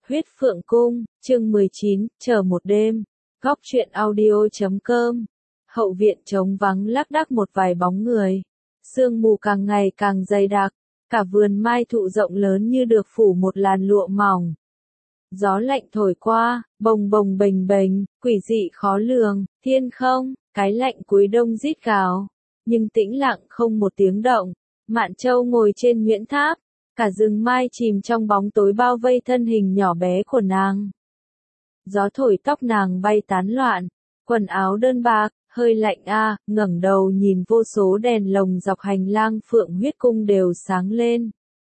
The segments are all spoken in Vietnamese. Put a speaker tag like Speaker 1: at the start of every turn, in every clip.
Speaker 1: Huyết Phượng Cung, chương 19, chờ một đêm. Góc truyện audio.com. Hậu viện trống vắng lác đác một vài bóng người. Sương mù càng ngày càng dày đặc, cả vườn mai thụ rộng lớn như được phủ một làn lụa mỏng. Gió lạnh thổi qua, bồng bồng bềnh bềnh, quỷ dị khó lường, thiên không, cái lạnh cuối đông rít gào. Nhưng tĩnh lặng không một tiếng động. Mạn Châu ngồi trên Nguyễn Tháp, cả rừng mai chìm trong bóng tối bao vây thân hình nhỏ bé của nàng. Gió thổi tóc nàng bay tán loạn, quần áo đơn bạc, hơi lạnh ngẩng đầu nhìn vô số đèn lồng dọc hành lang Phượng Huyết Cung đều sáng lên.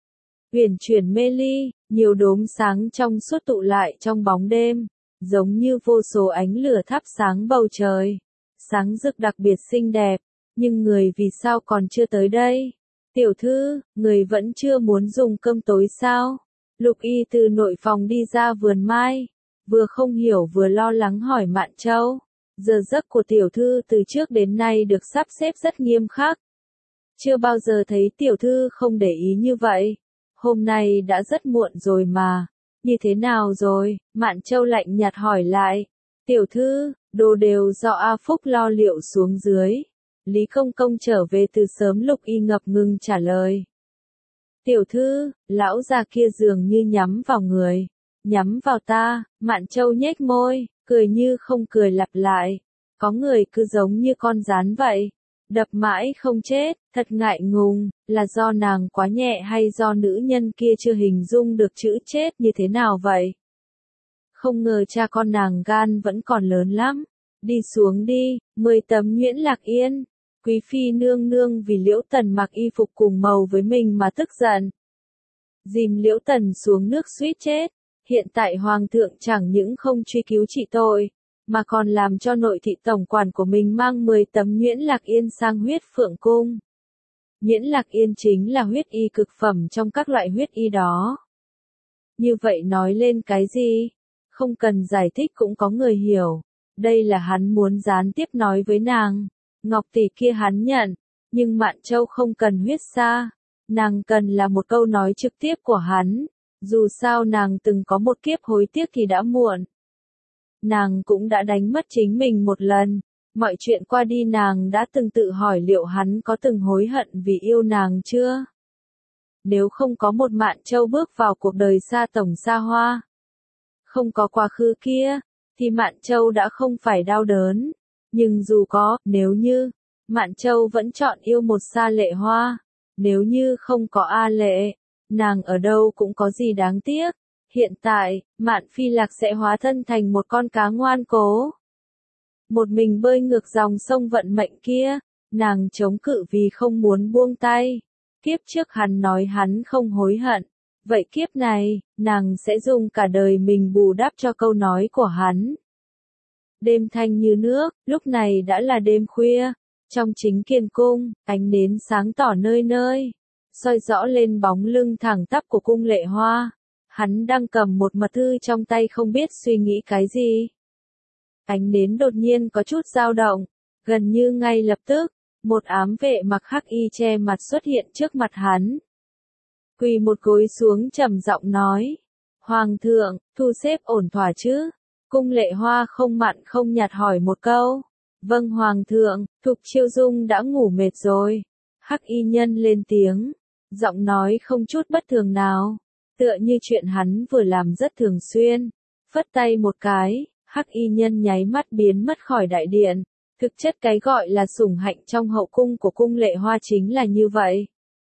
Speaker 1: Huyền chuyển mê ly, nhiều đốm sáng trong suốt tụ lại trong bóng đêm, giống như vô số ánh lửa thắp sáng bầu trời. Sáng rực đặc biệt xinh đẹp, nhưng người vì sao còn chưa tới đây? Tiểu thư, người vẫn chưa muốn dùng cơm tối sao? Lục Y từ nội phòng đi ra vườn mai, vừa không hiểu vừa lo lắng hỏi Mạn Châu. Giờ giấc của tiểu thư từ trước đến nay được sắp xếp rất nghiêm khắc. Chưa bao giờ thấy tiểu thư không để ý như vậy. Hôm nay đã rất muộn rồi mà. Như thế nào rồi? Mạn Châu lạnh nhạt hỏi lại. Tiểu thư, đồ đều do A Phúc lo liệu xuống dưới. Lý Công Công trở về từ sớm. Lục Y ngập ngừng trả lời. Tiểu thư, lão già kia dường như nhắm vào người. Nhắm vào ta, Mạn Châu nhếch môi, cười như không cười lặp lại. Có người cứ giống như con gián vậy. Đập mãi không chết, thật ngại ngùng, là do nàng quá nhẹ hay do nữ nhân kia chưa hình dung được chữ chết như thế nào vậy? Không ngờ cha con nàng gan vẫn còn lớn lắm. Đi xuống đi, 10 tấm nhuyễn lạc yên. Quý phi nương nương vì Liễu Tần mặc y phục cùng màu với mình mà tức giận. Dìm Liễu Tần xuống nước suýt chết. Hiện tại hoàng thượng chẳng những không truy cứu trị tội, mà còn làm cho nội thị tổng quản của mình mang 10 tấm nhuyễn lạc yên sang Huyết Phượng Cung. Nhuyễn lạc yên chính là huyết y cực phẩm trong các loại huyết y đó. Như vậy nói lên cái gì? Không cần giải thích cũng có người hiểu. Đây là hắn muốn gián tiếp nói với nàng. Ngọc tỷ kia hắn nhận, nhưng Mạn Châu không cần huyết sa. Nàng cần là một câu nói trực tiếp của hắn. Dù sao nàng từng có một kiếp hối tiếc thì đã muộn. Nàng cũng đã đánh mất chính mình một lần. Mọi chuyện qua đi nàng đã từng tự hỏi liệu hắn có từng hối hận vì yêu nàng chưa? Nếu không có một Mạn Châu bước vào cuộc đời xa tổng xa hoa, không có quá khứ kia, thì Mạn Châu đã không phải đau đớn. Nhưng dù có, nếu như, Mạn Châu vẫn chọn yêu một Sa Lệ Hoa. Nếu như không có A Lệ, nàng ở đâu cũng có gì đáng tiếc. Hiện tại, Mạn Phi Lạc sẽ hóa thân thành một con cá ngoan cố. Một mình bơi ngược dòng sông vận mệnh kia, nàng chống cự vì không muốn buông tay. Kiếp trước hắn nói hắn không hối hận. Vậy kiếp này, nàng sẽ dùng cả đời mình bù đắp cho câu nói của hắn. Đêm thanh như nước, lúc này đã là đêm khuya. Trong chính kiền cung, ánh nến sáng tỏ nơi nơi, soi rõ lên bóng lưng thẳng tắp của cung Lệ Hoa. Hắn đang cầm một mật thư trong tay không biết suy nghĩ cái gì. Ánh nến đột nhiên có chút dao động, gần như ngay lập tức, một ám vệ mặc hắc y che mặt xuất hiện trước mặt hắn. Quỳ một gối xuống trầm giọng nói, Hoàng thượng, thu xếp ổn thỏa chứ? Cung Lệ Hoa không mặn không nhạt hỏi một câu. Vâng Hoàng thượng, Thục Chiêu Dung đã ngủ mệt rồi. Hắc y nhân lên tiếng, giọng nói không chút bất thường nào, tựa như chuyện hắn vừa làm rất thường xuyên. Phất tay một cái, hắc y nhân nháy mắt biến mất khỏi đại điện. Thực chất cái gọi là sủng hạnh trong hậu cung của cung Lệ Hoa chính là như vậy.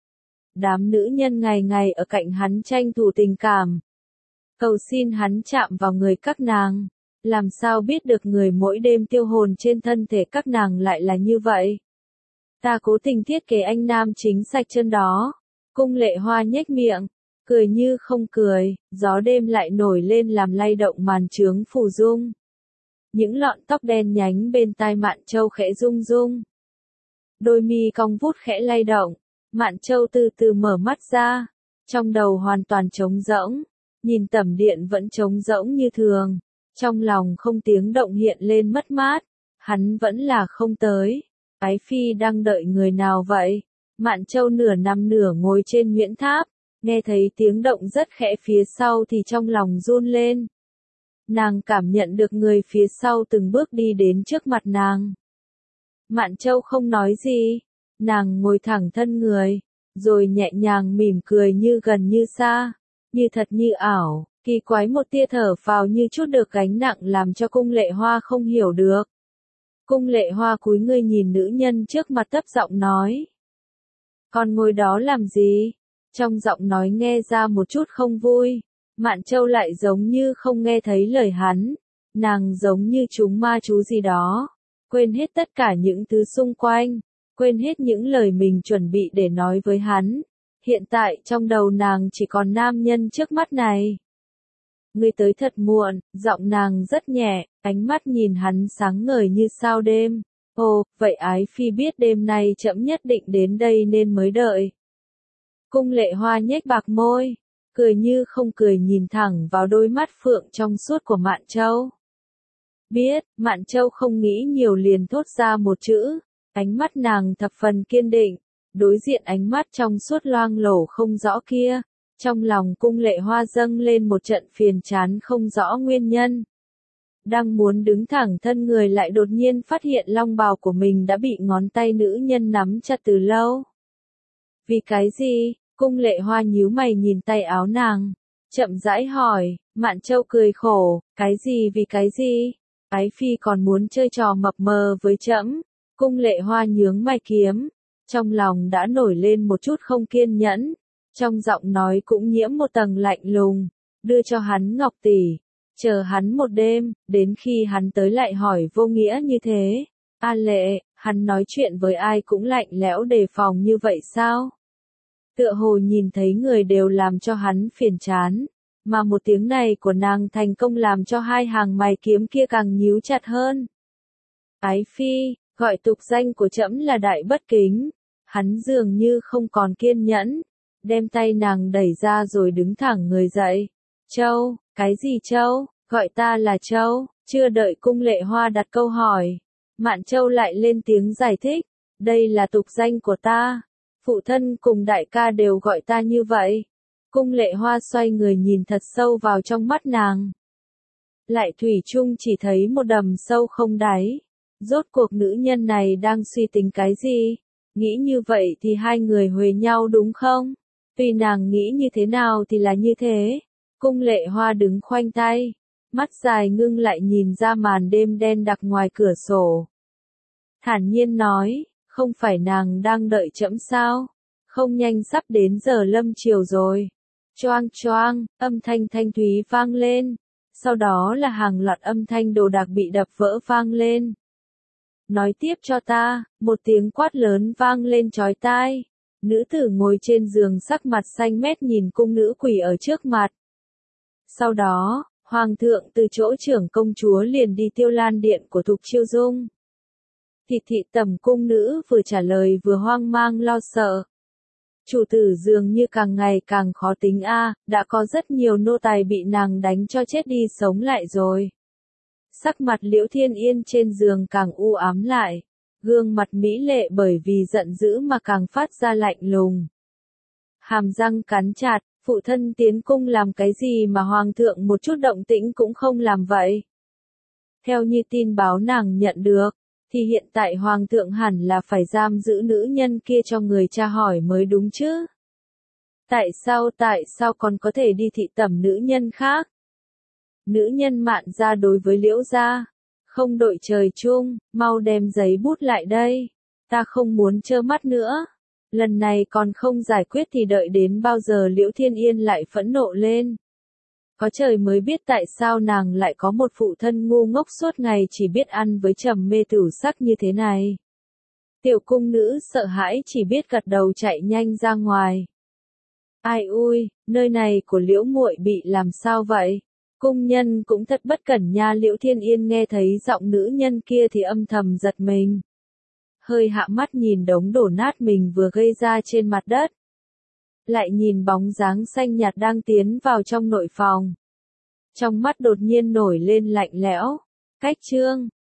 Speaker 1: Đám nữ nhân ngày ngày ở cạnh hắn tranh thủ tình cảm, cầu xin hắn chạm vào người các nàng. Làm sao biết được người mỗi đêm tiêu hồn trên thân thể các nàng lại là như vậy? Ta cố tình thiết kế anh nam chính sạch chân đó. Cung Lệ Hoa nhếch miệng, cười như không cười, gió đêm lại nổi lên làm lay động màn trướng phù dung. Những lọn tóc đen nhánh bên tai Mạn Châu khẽ rung rung. Đôi mi cong vút khẽ lay động, Mạn Châu từ từ mở mắt ra, trong đầu hoàn toàn trống rỗng, nhìn tẩm điện vẫn trống rỗng như thường. Trong lòng không tiếng động hiện lên mất mát, hắn vẫn là không tới. Ái Phi đang đợi người nào vậy? Mạn Châu nửa nằm nửa ngồi trên Nguyễn Tháp, Nghe thấy tiếng động rất khẽ phía sau thì trong lòng run lên. Nàng cảm nhận được người phía sau từng bước đi đến trước mặt nàng. Mạn Châu không nói gì, nàng ngồi thẳng thân người, rồi nhẹ nhàng mỉm cười như gần như xa, như thật như ảo, kỳ quái một tia thở phào như chút được gánh nặng làm cho Cung Lệ Hoa không hiểu được. Cung Lệ Hoa cúi người nhìn nữ nhân trước mặt thấp giọng nói. Con ngồi đó làm gì? Trong giọng nói nghe ra một chút không vui. Mạn Châu lại giống như không nghe thấy lời hắn. Nàng giống như trúng ma chú gì đó. Quên hết tất cả những thứ xung quanh. Quên hết những lời mình chuẩn bị để nói với hắn. Hiện tại trong đầu nàng chỉ còn nam nhân trước mắt này. Ngươi tới thật muộn, giọng nàng rất nhẹ, ánh mắt nhìn hắn sáng ngời như sao đêm. Ồ, vậy Ái Phi biết đêm nay trẫm nhất định đến đây nên mới đợi. Cung Lệ Hoa nhếch bạc môi, cười như không cười nhìn thẳng vào đôi mắt phượng trong suốt của Mạn Châu. Biết, Mạn Châu không nghĩ nhiều liền thốt ra một chữ, ánh mắt nàng thập phần kiên định, đối diện ánh mắt trong suốt loang lổ không rõ kia. Trong lòng Cung Lệ Hoa dâng lên một trận phiền chán không rõ nguyên nhân. Đang muốn đứng thẳng thân người lại đột nhiên phát hiện long bào của mình đã bị ngón tay nữ nhân nắm chặt từ lâu. Vì cái gì? Cung Lệ Hoa nhíu mày nhìn tay áo nàng, chậm rãi hỏi. Mạn Châu cười khổ, cái gì vì cái gì? Ái Phi còn muốn chơi trò mập mờ với trẫm. Cung Lệ Hoa nhướng mày kiếm, trong lòng đã nổi lên một chút không kiên nhẫn. Trong giọng nói cũng nhiễm một tầng lạnh lùng, đưa cho hắn ngọc tỷ, chờ hắn một đêm, đến khi hắn tới lại hỏi vô nghĩa như thế. A Lệ, hắn nói chuyện với ai cũng lạnh lẽo đề phòng như vậy sao? Tựa hồ nhìn thấy người đều làm cho hắn phiền chán, mà một tiếng này của nàng thành công làm cho hai hàng mày kiếm kia càng nhíu chặt hơn. Ái Phi, gọi tục danh của trẫm là Đại Bất Kính. Hắn dường như không còn kiên nhẫn, đem tay nàng đẩy ra rồi đứng thẳng người dậy. Châu, cái gì Châu? Gọi ta là Châu. Chưa đợi Cung Lệ Hoa đặt câu hỏi, Mạn Châu lại lên tiếng giải thích. Đây là tục danh của ta. Phụ thân cùng đại ca đều gọi ta như vậy. Cung Lệ Hoa xoay người nhìn thật sâu vào trong mắt nàng. Lại thủy chung chỉ thấy một đầm sâu không đáy. Rốt cuộc nữ nhân này đang suy tính cái gì? Nghĩ như vậy thì hai người huề nhau đúng không? Tuy nàng nghĩ như thế nào thì là như thế. Cung Lệ Hoa đứng khoanh tay, mắt dài ngưng lại nhìn ra màn đêm đen đặc ngoài cửa sổ. Thản nhiên nói, không phải nàng đang đợi trẫm sao? Không nhanh sắp đến giờ lâm chiều rồi. Choang choang, âm thanh thanh thúy vang lên. Sau đó là hàng loạt âm thanh đồ đạc bị đập vỡ vang lên. Nói tiếp cho ta, một tiếng quát lớn vang lên chói tai. Nữ tử ngồi trên giường sắc mặt xanh mét nhìn cung nữ quỷ ở trước mặt. Sau đó, hoàng thượng từ chỗ trưởng công chúa liền đi Tiêu Lan điện của Thục Chiêu Dung. Thị tẩm cung nữ vừa trả lời vừa hoang mang lo sợ. Chủ tử dường như càng ngày càng khó tính đã có rất nhiều nô tài bị nàng đánh cho chết đi sống lại rồi. Sắc mặt Liễu Thiên Yên trên giường càng u ám lại, gương mặt mỹ lệ bởi vì giận dữ mà càng phát ra lạnh lùng. Hàm răng cắn chặt, phụ thân tiến cung làm cái gì mà hoàng thượng một chút động tĩnh cũng không làm vậy? Theo như tin báo nàng nhận được, thì hiện tại hoàng thượng hẳn là phải giam giữ nữ nhân kia cho người tra hỏi mới đúng chứ? Tại sao còn có thể đi thị tẩm nữ nhân khác? Nữ nhân Mạn gia đối với Liễu gia, không đội trời chung, mau đem giấy bút lại đây. Ta không muốn trơ mắt nữa. Lần này còn không giải quyết thì đợi đến bao giờ Liễu Thiên Yên lại phẫn nộ lên. Có trời mới biết tại sao nàng lại có một phụ thân ngu ngốc suốt ngày chỉ biết ăn với trầm mê tửu sắc như thế này. Tiểu cung nữ sợ hãi chỉ biết gật đầu chạy nhanh ra ngoài. Ai ui, nơi này của Liễu muội bị làm sao vậy? Cung nhân cũng thật bất cẩn nha. Liễu Thiên Yên nghe thấy giọng nữ nhân kia thì âm thầm giật mình. Hơi hạ mắt nhìn đống đổ nát mình vừa gây ra trên mặt đất. Lại nhìn bóng dáng xanh nhạt đang tiến vào trong nội phòng. Trong mắt đột nhiên nổi lên lạnh lẽo. Cách chương